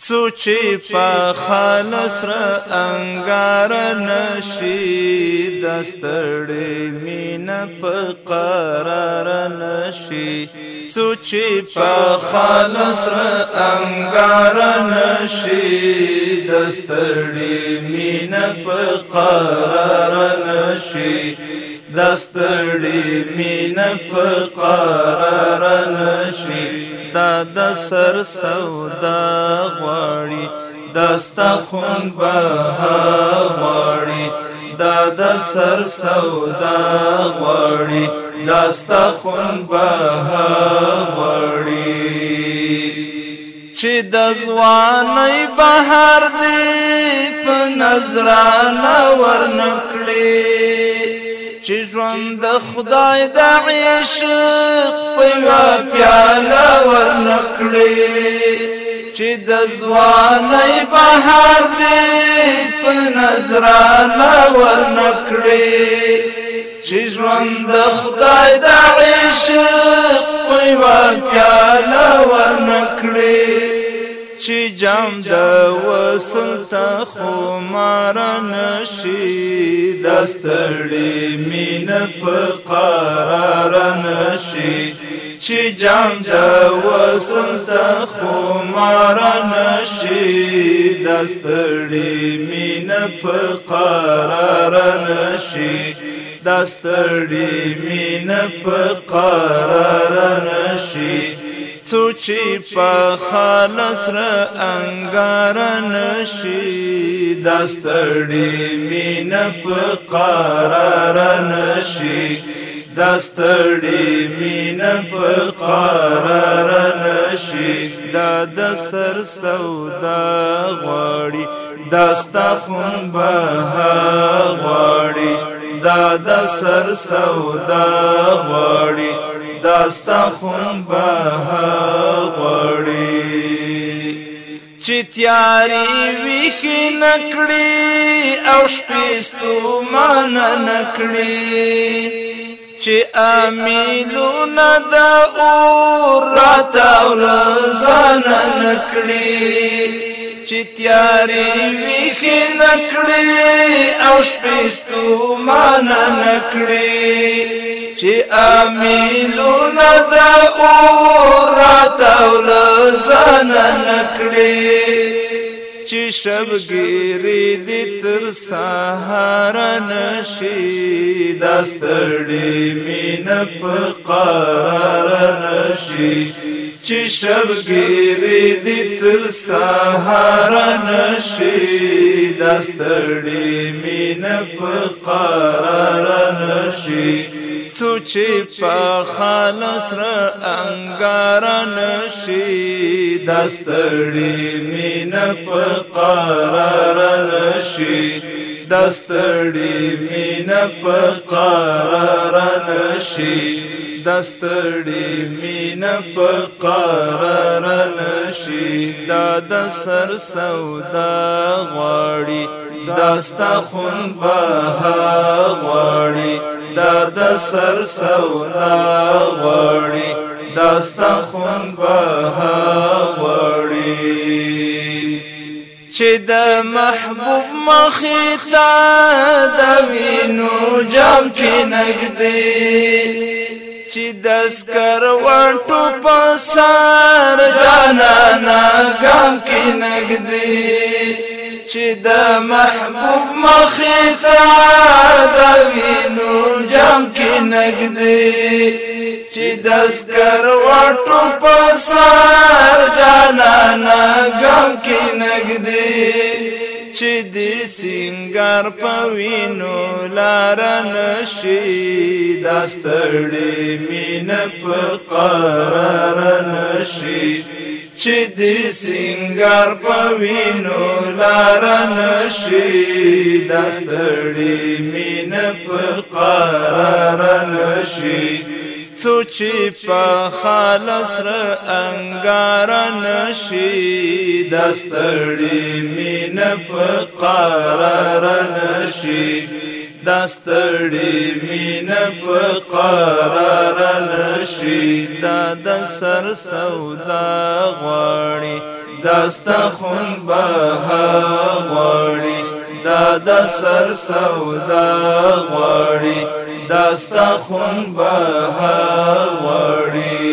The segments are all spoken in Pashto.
سوچی پا خالص را انگار نشی دستړی مینا پا قرار نشی سوچی پا خالص را انگار نشی دستړی مینا پا قرار نشی دستړی مینا پا قرار نشی دا د سر سودا غواړي دستا خون بها غواړي دا د سر سودا غواړي دستا خون بها غواړي چې د ځوانۍ بهار دی په نظرانه ورنکړي چې ژوند د خدای د عشق په یوه پیاله ورنکړي چې د ځوانۍ بهار دی په نظرانه ورنکړي چې ژوند د خدای د عشق په یوه پیاله ورنکړي چې جام د وصل ته خمار نشي دستړی مینا په قرار نشي چې جام د وصل ته خمار نشي دستړی مینا په قرار نشي دستړی مینا په قرار نشي سوچی پا خالص را انگار نشی دستړی مینا پا قرار نشی دستړی مینا پا قرار نشی دا د سر سودا غواړي دستا خون بها غواړي دا د سر سودا غواړي داستا خون بها غواړي چې تیاری ویښ نکړي او شپې ستومانه نکړي چې امیلونه د اور راتاول ځانه نکړي چې تیاری ویښ نکړي او شپې ستومانه نکړي چې امیلونه د اور راتاول ځانه نکړي چې شبګیري دې تر سهار نشي دستړی مینا په قرار نشي چې شبګیري دې تر سهار نشي دستړی مینا په قرار نشي سوچی پا خالص را انگار نشی دستړی مینا پا قرار نشی دستړی مینا پا قرار نشی دستړی مینا پا قرار نشی دا د سر سودا غواړي دستا خون بها غواړي دا د سر سودا غواړي دستا خون بها غواړي چې د محبوب مخې ته د وینو جام کې نږدې چې د سکروټو په سر جانانه ګام کې نږدې چې د محبوب مخې ته د وینو جام کې نږدې چې د سکروټو په سر جانانه ګام کې نږدې چې د سینګار په وینو لار نشي دستړی مینا په قرار نشي چې د سینګار په وینو لار نشي دستړی مینا په قرار نشي سوچی پا خالص را انگار نشی دستړی مینا په قرار نشی دستړی مینا په قرار نشي دا د سر سودا غواړي داستا خون بها غواړي دا د سر سودا غواړي داستا خون بها غواړي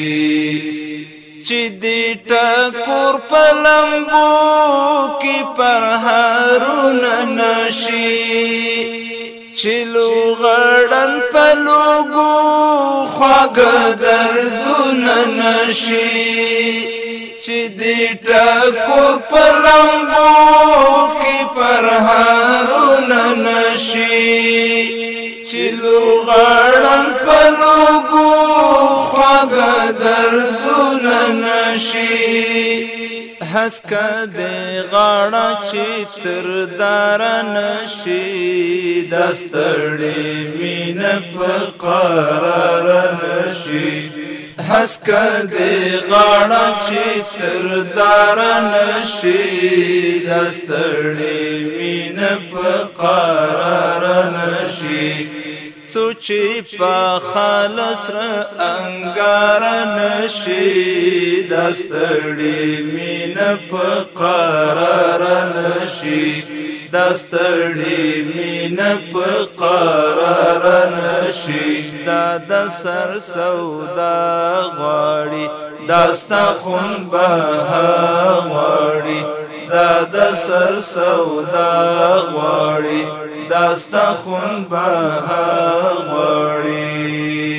چې دې ټکور په لمبو کې پر هارونه نشي چې لوغړن په لوګو خواږه دردونه نشي چې دې ټکور په لمبو کې پر هارونه نشي چې لوغړن په لوګو خواږه دردونه نشي هسکه دې غاړه چې تر دار نشي دا ستړې مینه په قرار نشي هسکه دې غاړه چې تر دار نشي دا ستړې مینه په قرار نشي سوچي په خالص را انګار نشي دا ستړې مینه په قرار نشي دا ستړې مینه په قرار نشي دا د سر سودا غواړي داستا خون بها غواړي دا د سر سودا غواړي داستا خون بها غواړي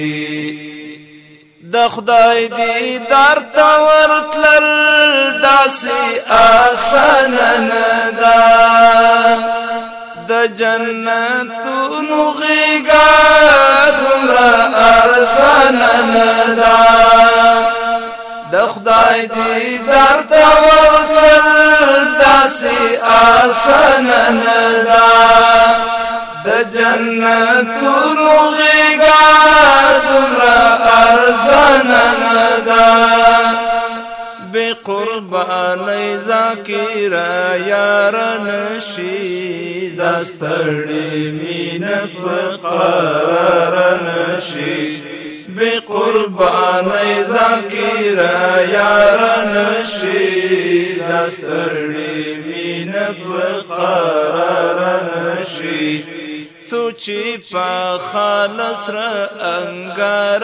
د خدای دیدار ته ورتلل داسې آسان نه ده د جنتونو غېږه دومره ارزانه نه ده د خدای دیدار ته ورتلل داسې آسان نه ده د جنتونو غېږه دومره ارزانه نه ده بې قربانۍ ذاکره یار نشي دا ستړې مینه په قرار نشي بې قربانۍ ذاکره یار نشي دا ستړې مینه په قرار نشي سوچي په خالص را انګار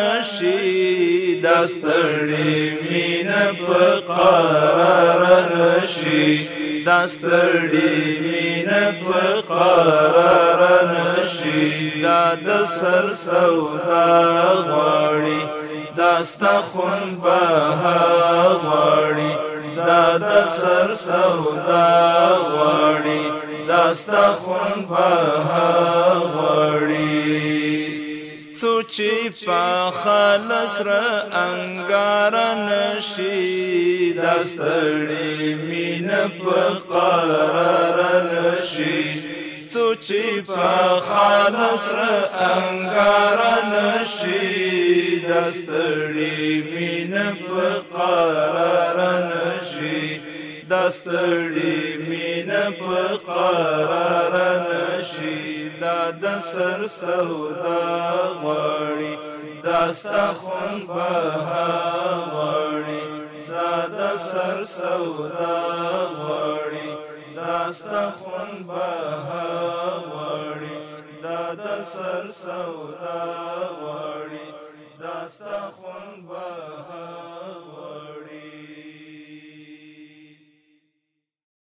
نشي دا ستړې مینه په قرار نشي دا ستړې مینه په قرار نشي دا د سر سودا غواړي داستا خون بها غواړي دا د سر سودا غواړي داستا خون بها غواړي سوچي په خالص را انګار نشي دا ستړې مینه په قرار نشي سوچي په خالص را انګار نشي دا ستړې مینه په قرار نشي دا ستړې مینه په قرار نشي دا د سر سودا غواړي داستا خون بها غواړي دا د سر سودا غواړي داستا خون بها غواړي دا د سر سودا